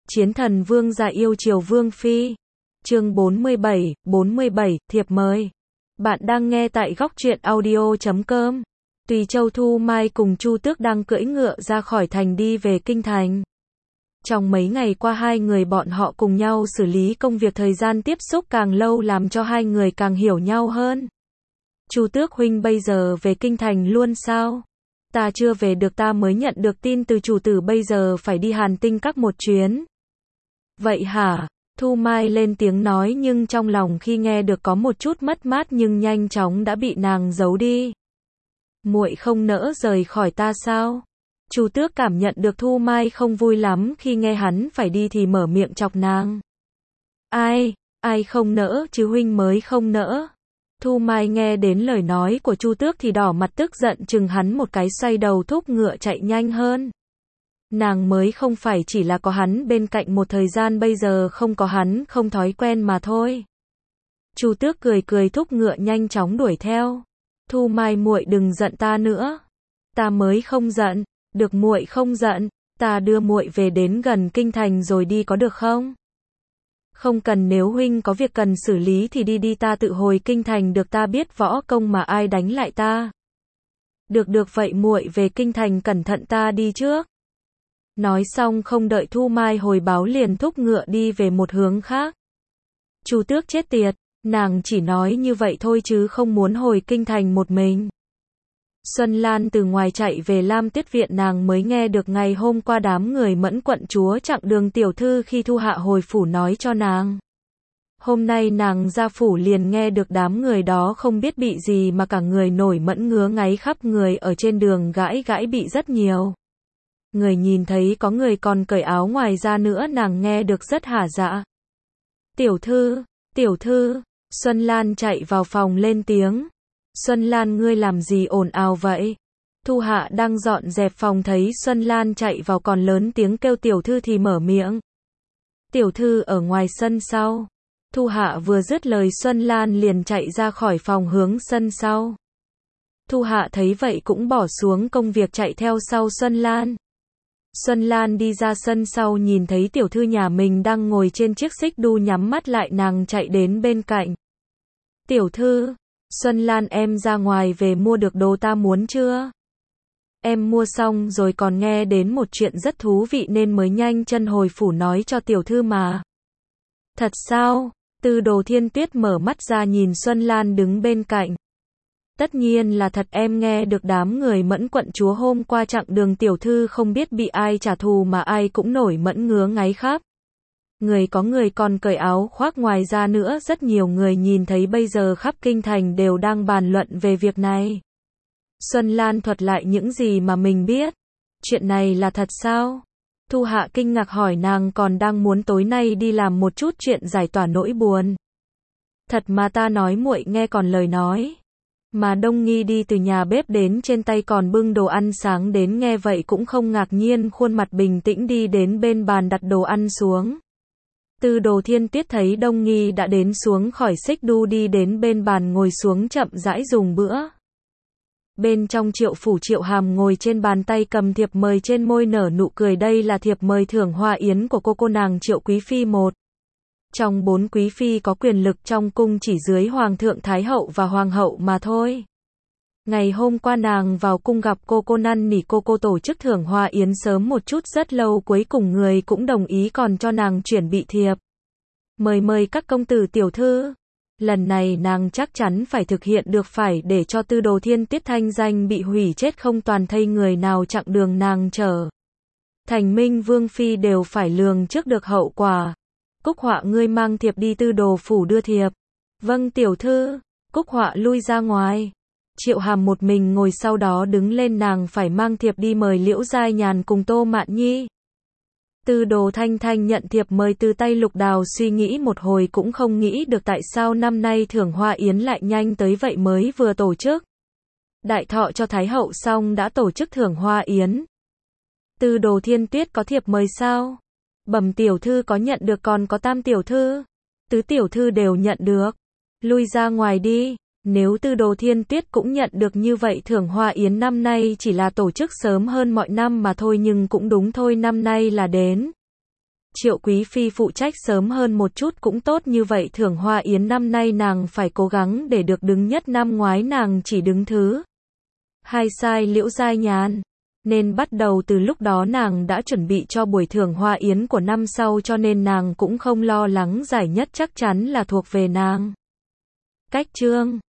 Chiến thần vương gia yêu chiều vương phi. Chương 47, thiệp mời. Bạn đang nghe tại góc truyện audio.com. Tùy Châu Thu Mai cùng Chu Tước đang cưỡi ngựa ra khỏi thành đi về kinh thành. Trong mấy ngày qua hai người bọn họ cùng nhau xử lý công việc, thời gian tiếp xúc càng lâu làm cho hai người càng hiểu nhau hơn. Chu Tước huynh bây giờ về kinh thành luôn sao? Ta chưa về được, ta mới nhận được tin từ chủ tử bây giờ phải đi Hàn Tinh Các một chuyến. Vậy hả? Thu Mai lên tiếng nói, nhưng trong lòng khi nghe được có một chút mất mát nhưng nhanh chóng đã bị nàng giấu đi. Muội không nỡ rời khỏi ta sao? Chu Tước cảm nhận được Thu Mai không vui lắm khi nghe hắn phải đi thì mở miệng chọc nàng. Ai không nỡ chứ, huynh mới không nỡ. Thu Mai nghe đến lời nói của Chu Tước thì đỏ mặt tức giận chừng hắn một cái, xoay đầu thúc ngựa chạy nhanh hơn. Nàng mới không phải chỉ là có hắn bên cạnh một thời gian, bây giờ không có hắn không thói quen mà thôi. Chu Tước cười cười thúc ngựa nhanh chóng đuổi theo. Thu Mai, muội đừng giận ta nữa. Ta mới không giận. Được, muội không giận, ta đưa muội về đến gần kinh thành rồi đi có được không? Không cần, nếu huynh có việc cần xử lý thì đi, ta tự hồi kinh thành được, ta biết võ công mà ai đánh lại ta. Được vậy muội về kinh thành cẩn thận, ta đi trước. Nói xong không đợi Thu Mai hồi báo liền thúc ngựa đi về một hướng khác. Chu Tước chết tiệt, nàng chỉ nói như vậy thôi chứ không muốn hồi kinh thành một mình. Xuân Lan từ ngoài chạy về Lam Tuyết Viện, nàng mới nghe được ngày hôm qua đám người Mẫn quận chúa chặng đường tiểu thư khi Thu Hạ hồi phủ nói cho nàng. Hôm nay nàng ra phủ liền nghe được đám người đó không biết bị gì mà cả người nổi mẫn, ngứa ngáy khắp người, ở trên đường gãi bị rất nhiều. Người nhìn thấy có người còn cởi áo ngoài ra nữa, nàng nghe được rất hả dạ. Tiểu thư, Xuân Lan chạy vào phòng lên tiếng. Xuân Lan, ngươi làm gì ồn ào vậy? Thu Hạ đang dọn dẹp phòng thấy Xuân Lan chạy vào còn lớn tiếng kêu tiểu thư thì mở miệng. Tiểu thư ở ngoài sân sau. Thu Hạ vừa dứt lời Xuân Lan liền chạy ra khỏi phòng hướng sân sau. Thu Hạ thấy vậy cũng bỏ xuống công việc chạy theo sau Xuân Lan. Xuân Lan đi ra sân sau nhìn thấy tiểu thư nhà mình đang ngồi trên chiếc xích đu nhắm mắt lại, nàng chạy đến bên cạnh. Tiểu thư, Xuân Lan, em ra ngoài về mua được đồ ta muốn chưa? Em mua xong rồi, còn nghe đến một chuyện rất thú vị nên mới nhanh chân hồi phủ nói cho tiểu thư mà. Thật sao? Tư Đồ Thiên Tuyết mở mắt ra nhìn Xuân Lan đứng bên cạnh. Tất nhiên là thật, em nghe được đám người Mẫn quận chúa hôm qua chặng đường tiểu thư không biết bị ai trả thù mà ai cũng nổi mẫn ngứa ngáy khắp. Có người còn cởi áo khoác ngoài ra nữa, rất nhiều người nhìn thấy bây giờ khắp kinh thành đều đang bàn luận về việc này. Xuân Lan thuật lại những gì mà mình biết. Chuyện này là thật sao? Thu Hạ kinh ngạc hỏi, nàng còn đang muốn tối nay đi làm một chút chuyện giải tỏa nỗi buồn. Thật mà, ta nói muội nghe còn lời nói. Mà Đông Nghi đi từ nhà bếp đến, trên tay còn bưng đồ ăn sáng đến, nghe vậy cũng không ngạc nhiên, khuôn mặt bình tĩnh đi đến bên bàn đặt đồ ăn xuống. Tư Đồ Thiên Tuyết thấy Đông Nghi đã đến, xuống khỏi xích đu đi đến bên bàn ngồi xuống chậm rãi dùng bữa. Bên trong Triệu phủ, Triệu Hàm ngồi trên bàn, tay cầm thiệp mời, trên môi nở nụ cười, đây là thiệp mời thưởng hoa yến của cô nàng Triệu quý phi, một trong 4 quý phi có quyền lực trong cung, chỉ dưới hoàng thượng, thái hậu và hoàng hậu mà thôi. Ngày hôm qua nàng vào cung gặp cô năn nỉ cô tổ chức thưởng hoa yến sớm một chút, rất lâu cuối cùng người cũng đồng ý, còn cho nàng chuyển bị thiệp. Mời các công tử tiểu thư. Lần này nàng chắc chắn phải thực hiện được, phải để cho Tư Đồ Thiên Tuyết thanh danh bị hủy chết không toàn thây, người nào chặng đường nàng trở thành Minh Vương phi đều phải lường trước được hậu quả. Cúc Họa, ngươi mang thiệp đi Tư Đồ phủ đưa thiệp. Vâng tiểu thư. Cúc Họa lui ra ngoài. Triệu Hàm một mình ngồi sau đó đứng lên, nàng phải mang thiệp đi mời Liễu Giai Nhàn cùng Tô Mạn Nhi. Tư Đồ Thanh Thanh nhận thiệp mời từ tay Lục Đào, suy nghĩ một hồi cũng không nghĩ được tại sao năm nay thưởng hoa yến lại nhanh tới vậy, mới vừa tổ chức đại thọ cho Thái hậu xong đã tổ chức thưởng hoa yến. Tư Đồ Thiên Tuyết có thiệp mời sao? Bẩm tiểu thư có nhận được, còn có Tam tiểu thư, Tứ tiểu thư đều nhận được. Lui ra ngoài đi. Nếu Tư Đồ Thiên Tuyết cũng nhận được như vậy, thưởng hoa yến năm nay chỉ là tổ chức sớm hơn mọi năm mà thôi, nhưng cũng đúng thôi, năm nay là đến Triệu Quý Phi phụ trách sớm hơn một chút cũng tốt, như vậy thưởng Hoa Yến năm nay nàng phải cố gắng để được đứng nhất, năm ngoái nàng chỉ đứng thứ hai sai Liễu Giai Nhàn. Nên bắt đầu từ lúc đó nàng đã chuẩn bị cho buổi thưởng Hoa Yến của năm sau, cho nên nàng cũng không lo lắng giải nhất chắc chắn là thuộc về nàng. Cách chương